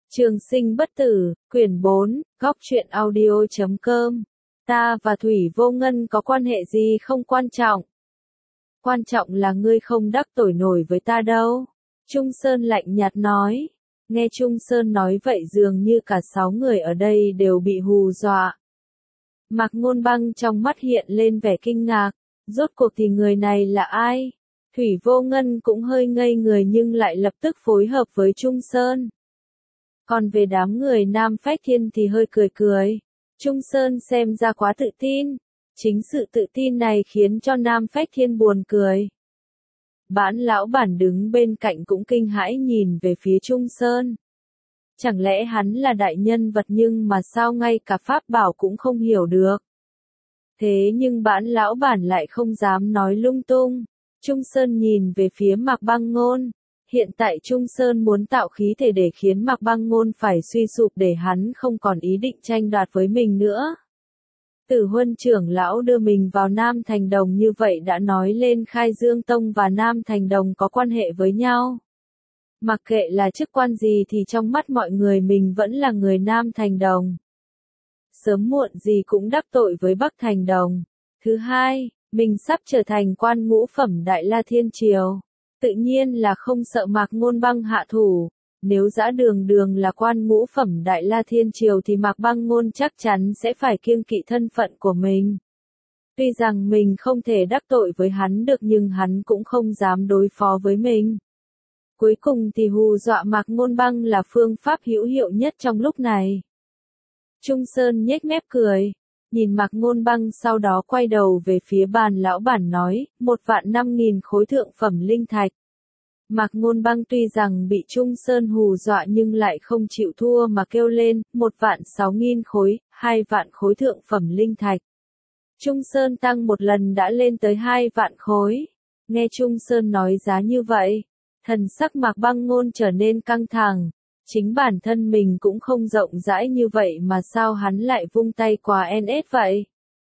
Trường sinh bất tử, quyển 4, góc truyện audio.com. Ta và Thủy Vô Ngân có quan hệ gì không quan trọng. Quan trọng là ngươi không đắc tội nổi với ta đâu. Trung Sơn lạnh nhạt nói. Nghe Trung Sơn nói vậy dường như cả 6 người ở đây đều bị hù dọa. Mạc Ngôn Băng trong mắt hiện lên vẻ kinh ngạc. Rốt cuộc thì người này là ai? Thủy Vô Ngân cũng hơi ngây người nhưng lại lập tức phối hợp với Trung Sơn. Còn về đám người Nam Phách Thiên thì hơi cười cười. Trung Sơn xem ra quá tự tin. Chính sự tự tin này khiến cho Nam Phách Thiên buồn cười. Bản lão bản đứng bên cạnh cũng kinh hãi nhìn về phía Trung Sơn. Chẳng lẽ hắn là đại nhân vật nhưng mà sao ngay cả pháp bảo cũng không hiểu được. Thế nhưng bản lão bản lại không dám nói lung tung. Trung Sơn nhìn về phía Mạc Băng Ngôn. Hiện tại Trung Sơn muốn tạo khí thể để khiến Mạc Băng Ngôn phải suy sụp để hắn không còn ý định tranh đoạt với mình nữa. Tử Huân trưởng lão đưa mình vào Nam Thành Đồng như vậy đã nói lên Khai Dương Tông và Nam Thành Đồng có quan hệ với nhau. Mặc kệ là chức quan gì thì trong mắt mọi người mình vẫn là người Nam Thành Đồng. Sớm muộn gì cũng đắc tội với Bắc Thành Đồng. Thứ hai, mình sắp trở thành quan ngũ phẩm Đại La Thiên Triều. Tự nhiên là không sợ Mạc Ngôn Băng hạ thủ. Nếu Dã Đường Đường là quan ngũ phẩm Đại La Thiên Triều thì Mạc Băng Ngôn chắc chắn sẽ phải kiêng kỵ thân phận của mình. Tuy rằng mình không thể đắc tội với hắn được nhưng hắn cũng không dám đối phó với mình. Cuối cùng thì hù dọa Mạc Ngôn Băng là phương pháp hữu hiệu nhất trong lúc này. Trung Sơn nhếch mép cười. Nhìn Mạc Ngôn Băng sau đó quay đầu về phía Bàn lão bản nói, 1.500.000 khối thượng phẩm linh thạch. Mạc Ngôn Băng tuy rằng bị Trung Sơn hù dọa nhưng lại không chịu thua mà kêu lên, 1.600.000 khối, 2.000 khối thượng phẩm linh thạch. Trung Sơn tăng một lần đã lên tới 2.000 khối. Nghe Trung Sơn nói giá như vậy, thần sắc Mạc Băng Ngôn trở nên căng thẳng. Chính bản thân mình cũng không rộng rãi như vậy mà sao hắn lại vung tay qua NS vậy?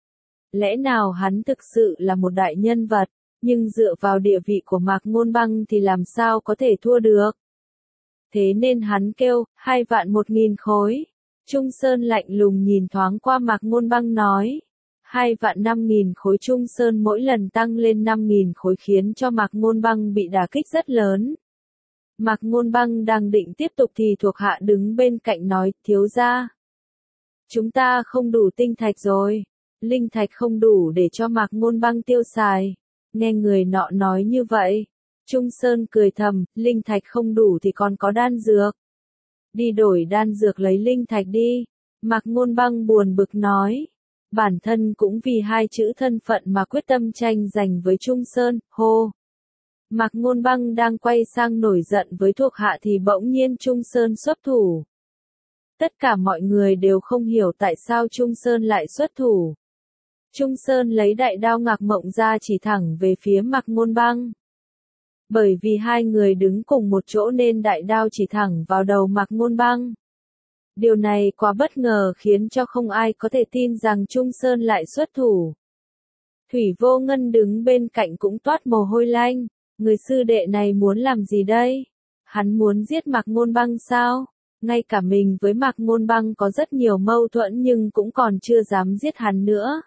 Lẽ nào hắn thực sự là một đại nhân vật, nhưng dựa vào địa vị của Mạc Ngôn Băng thì làm sao có thể thua được? Thế nên hắn kêu, 2.100.000 khối. Trung Sơn lạnh lùng nhìn thoáng qua Mạc Ngôn Băng nói. 2.500.000 khối. Trung Sơn mỗi lần tăng lên 5.000 khối khiến cho Mạc Ngôn Băng bị đả kích rất lớn. Mạc Ngôn Băng đang định tiếp tục thì thuộc hạ đứng bên cạnh nói, thiếu gia. Chúng ta không đủ tinh thạch rồi. Linh thạch không đủ để cho Mạc Ngôn Băng tiêu xài. Nghe người nọ nói như vậy. Trung Sơn cười thầm, linh thạch không đủ thì còn có đan dược. Đi đổi đan dược lấy linh thạch đi. Mạc Ngôn Băng buồn bực nói. Bản thân cũng vì hai chữ thân phận mà quyết tâm tranh giành với Trung Sơn, hô. Mạc Ngôn Băng đang quay sang nổi giận với thuộc hạ thì bỗng nhiên Trung Sơn xuất thủ. Tất cả mọi người đều không hiểu tại sao Trung Sơn lại xuất thủ. Trung Sơn lấy đại đao Ngạc Mộng ra chỉ thẳng về phía Mạc Ngôn Băng. Bởi vì hai người đứng cùng một chỗ nên đại đao chỉ thẳng vào đầu Mạc Ngôn Băng. Điều này quá bất ngờ khiến cho không ai có thể tin rằng Trung Sơn lại xuất thủ. Thủy Vô Ngân đứng bên cạnh cũng toát mồ hôi lạnh. Người sư đệ này muốn làm gì đây? Hắn muốn giết Mạc Ngôn Băng sao? Ngay cả mình với Mạc Ngôn Băng có rất nhiều mâu thuẫn nhưng cũng còn chưa dám giết hắn nữa.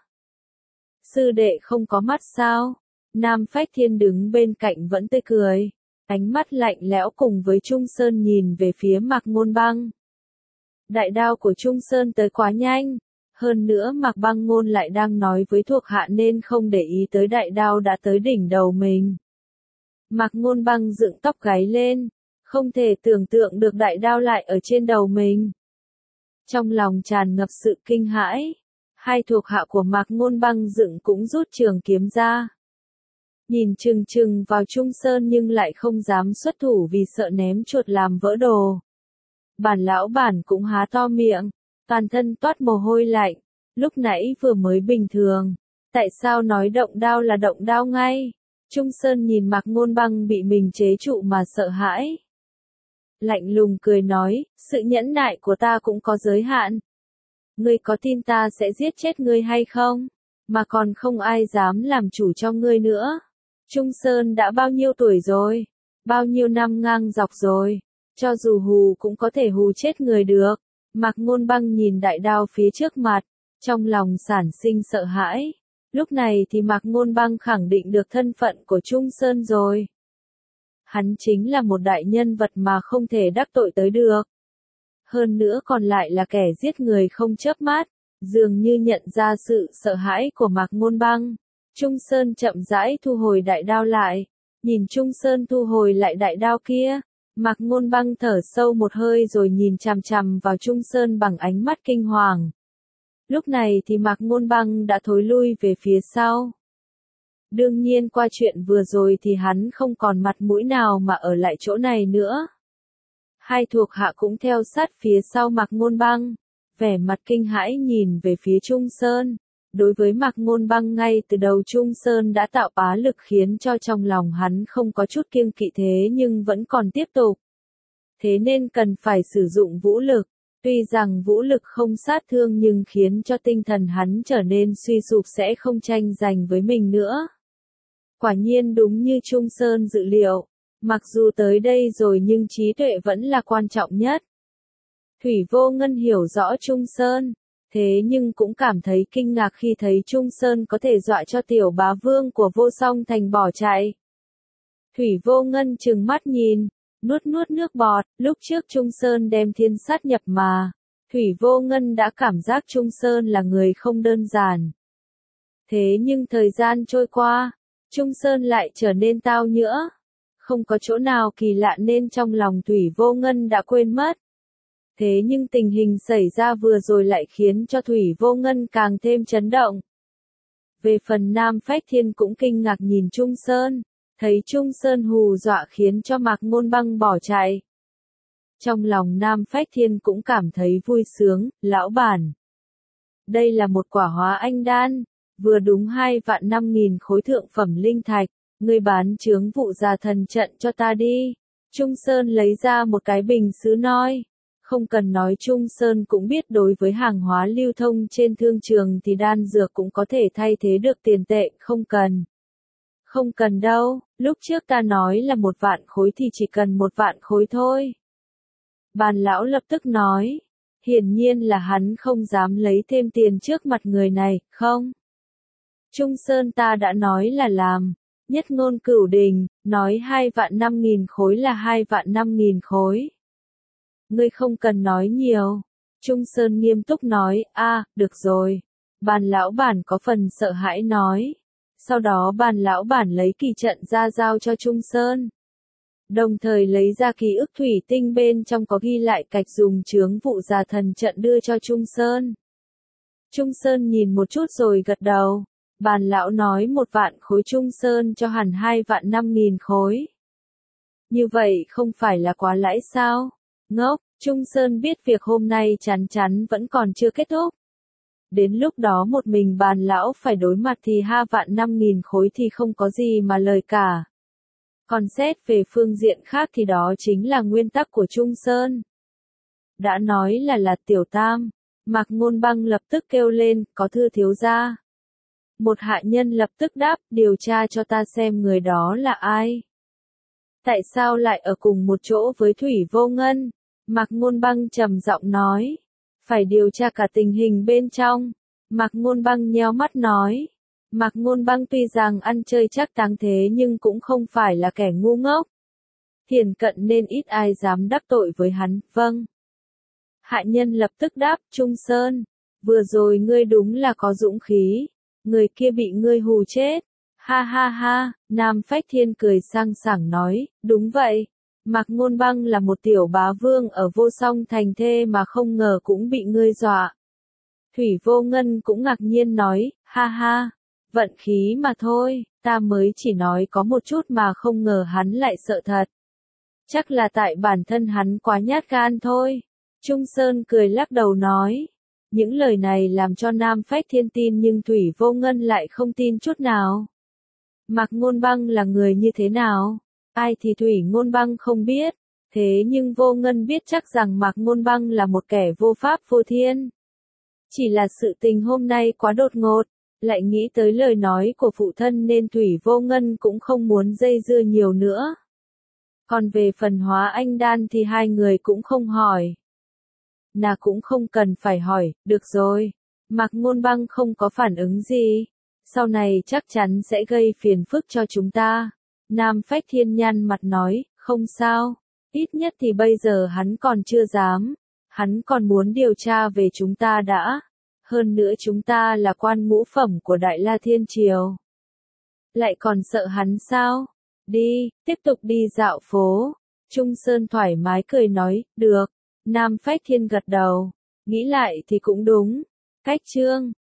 Sư đệ không có mắt sao? Nam Phách Thiên đứng bên cạnh vẫn tươi cười. Ánh mắt lạnh lẽo cùng với Trung Sơn nhìn về phía Mạc Ngôn Băng. Đại đao của Trung Sơn tới quá nhanh. Hơn nữa Mạc Băng Ngôn lại đang nói với thuộc hạ nên không để ý tới đại đao đã tới đỉnh đầu mình. Mạc Ngôn Băng dựng tóc gáy lên, không thể tưởng tượng được đại đao lại ở trên đầu mình. Trong lòng tràn ngập sự kinh hãi, hai thuộc hạ của Mạc Ngôn Băng dựng cũng rút trường kiếm ra. Nhìn chừng chừng vào Trung Sơn nhưng lại không dám xuất thủ vì sợ ném chuột làm vỡ đồ. Bản lão bản cũng há to miệng, toàn thân toát mồ hôi lạnh, lúc nãy vừa mới bình thường, tại sao nói động đao là động đao ngay? Trung Sơn nhìn Mạc Ngôn Băng bị mình chế trụ mà sợ hãi. Lạnh lùng cười nói, sự nhẫn nại của ta cũng có giới hạn. Ngươi có tin ta sẽ giết chết ngươi hay không? Mà còn không ai dám làm chủ cho ngươi nữa. Trung Sơn đã bao nhiêu tuổi rồi? Bao nhiêu năm ngang dọc rồi? Cho dù hù cũng có thể hù chết người được. Mạc Ngôn Băng nhìn đại đao phía trước mặt, trong lòng sản sinh sợ hãi. Lúc này thì Mạc Ngôn Băng khẳng định được thân phận của Trung Sơn rồi. Hắn chính là một đại nhân vật mà không thể đắc tội tới được. Hơn nữa còn lại là kẻ giết người không chớp mắt, dường như nhận ra sự sợ hãi của Mạc Ngôn Băng. Trung Sơn chậm rãi thu hồi đại đao lại, nhìn Trung Sơn thu hồi lại đại đao kia, Mạc Ngôn Băng thở sâu một hơi rồi nhìn chằm chằm vào Trung Sơn bằng ánh mắt kinh hoàng. Lúc này thì Mạc Ngôn Băng đã thối lui về phía sau. Đương nhiên qua chuyện vừa rồi thì hắn không còn mặt mũi nào mà ở lại chỗ này nữa. Hai thuộc hạ cũng theo sát phía sau Mạc Ngôn Băng, vẻ mặt kinh hãi nhìn về phía Trung Sơn. Đối với Mạc Ngôn Băng ngay từ đầu Trung Sơn đã tạo áp lực khiến cho trong lòng hắn không có chút kiêng kỵ thế nhưng vẫn còn tiếp tục. Thế nên cần phải sử dụng vũ lực. Tuy rằng vũ lực không sát thương nhưng khiến cho tinh thần hắn trở nên suy sụp sẽ không tranh giành với mình nữa. Quả nhiên đúng như Trung Sơn dự liệu, mặc dù tới đây rồi nhưng trí tuệ vẫn là quan trọng nhất. Thủy Vô Ngân hiểu rõ Trung Sơn, thế nhưng cũng cảm thấy kinh ngạc khi thấy Trung Sơn có thể dọa cho tiểu bá vương của Vô Song Thành bỏ chạy. Thủy Vô Ngân trừng mắt nhìn, nuốt nước bọt, lúc trước Trung Sơn đem thiên sát nhập mà. Thủy Vô Ngân đã cảm giác Trung Sơn là người không đơn giản. Thế nhưng thời gian trôi qua, Trung Sơn lại trở nên tao nhỡ. Không có chỗ nào kỳ lạ nên trong lòng Thủy Vô Ngân đã quên mất. Thế nhưng tình hình xảy ra vừa rồi lại khiến cho Thủy Vô Ngân càng thêm chấn động. Về phần Nam Phách Thiên cũng kinh ngạc nhìn Trung Sơn, thấy Trung Sơn hù dọa khiến cho Mạc Ngôn Băng bỏ chạy. Trong lòng Nam Phách Thiên cũng cảm thấy vui sướng, lão bản. Đây là một quả hóa anh đan, vừa đúng 2.500.000 khối thượng phẩm linh thạch, ngươi bán chướng vụ già thần trận cho ta đi. Trung Sơn lấy ra một cái bình sứ nói. Không cần nói Trung Sơn cũng biết đối với hàng hóa lưu thông trên thương trường thì đan dược cũng có thể thay thế được tiền tệ, không cần. Không cần đâu, lúc trước ta nói là 1.000.000 khối thì chỉ cần 1.000.000 khối thôi. Bàn lão lập tức nói, hiển nhiên là hắn không dám lấy thêm tiền trước mặt người này, không? Trung Sơn ta đã nói là làm, nhất ngôn cửu đình, nói 2.500.000 khối là 2.500.000 khối. Ngươi không cần nói nhiều. Trung Sơn nghiêm túc nói, được rồi. Bàn lão bản có phần sợ hãi nói. Sau đó bàn lão bản lấy kỳ trận ra giao cho Trung Sơn. Đồng thời lấy ra ký ức thủy tinh bên trong có ghi lại cách dùng chướng vụ già thần trận đưa cho Trung Sơn. Trung Sơn nhìn một chút rồi gật đầu. Bàn lão nói 1.000.000 khối Trung Sơn cho hẳn 2.500.000 khối. Như vậy không phải là quá lãi sao? Ngốc, Trung Sơn biết việc hôm nay chắn chắn vẫn còn chưa kết thúc. Đến lúc đó một mình bàn lão phải đối mặt thì 2.500.000 khối thì không có gì mà lời cả. Còn xét về phương diện khác thì đó chính là nguyên tắc của Trung Sơn. Đã nói là tiểu tam, Mạc Ngôn Băng lập tức kêu lên, có thưa thiếu gia. Một hạ nhân lập tức đáp, điều tra cho ta xem người đó là ai. Tại sao lại ở cùng một chỗ với Thủy Vô Ngân? Mạc Ngôn Băng trầm giọng nói. Phải điều tra cả tình hình bên trong. Mạc Ngôn Băng nheo mắt nói. Mạc Ngôn Băng tuy rằng ăn chơi chắc táng thế nhưng cũng không phải là kẻ ngu ngốc. Thiền cận nên ít ai dám đắc tội với hắn, vâng. Hạ nhân lập tức đáp, Trung Sơn. Vừa rồi ngươi đúng là có dũng khí. Người kia bị ngươi hù chết. Ha ha ha, Nam Phách Thiên cười sang sảng nói, đúng vậy. Mạc Ngôn Băng là một tiểu bá vương ở Vô Song Thành thê mà không ngờ cũng bị ngươi dọa. Thủy Vô Ngân cũng ngạc nhiên nói, ha ha, vận khí mà thôi, ta mới chỉ nói có một chút mà không ngờ hắn lại sợ thật. Chắc là tại bản thân hắn quá nhát gan thôi. Trung Sơn cười lắc đầu nói. Những lời này làm cho Nam Phách Thiên tin nhưng Thủy Vô Ngân lại không tin chút nào. Mạc Ngôn Băng là người như thế nào? Ai thì Thủy Ngôn Băng không biết. Thế nhưng Vô Ngân biết chắc rằng Mạc Ngôn Băng là một kẻ vô pháp vô thiên. Chỉ là sự tình hôm nay quá đột ngột, lại nghĩ tới lời nói của phụ thân nên Thủy Vô Ngân cũng không muốn dây dưa nhiều nữa. Còn về phần Hóa Anh Đan thì hai người cũng không hỏi. Nà cũng không cần phải hỏi, được rồi. Mạc Ngôn Băng không có phản ứng gì. Sau này chắc chắn sẽ gây phiền phức cho chúng ta. Nam Phách Thiên nhăn mặt nói, không sao. Ít nhất thì bây giờ hắn còn chưa dám. Hắn còn muốn điều tra về chúng ta đã. Hơn nữa chúng ta là quan ngũ phẩm của Đại La Thiên Triều. Lại còn sợ hắn sao? Đi, tiếp tục đi dạo phố. Trung Sơn thoải mái cười nói, được. Nam Phách Thiên gật đầu. Nghĩ lại thì cũng đúng. Cách chương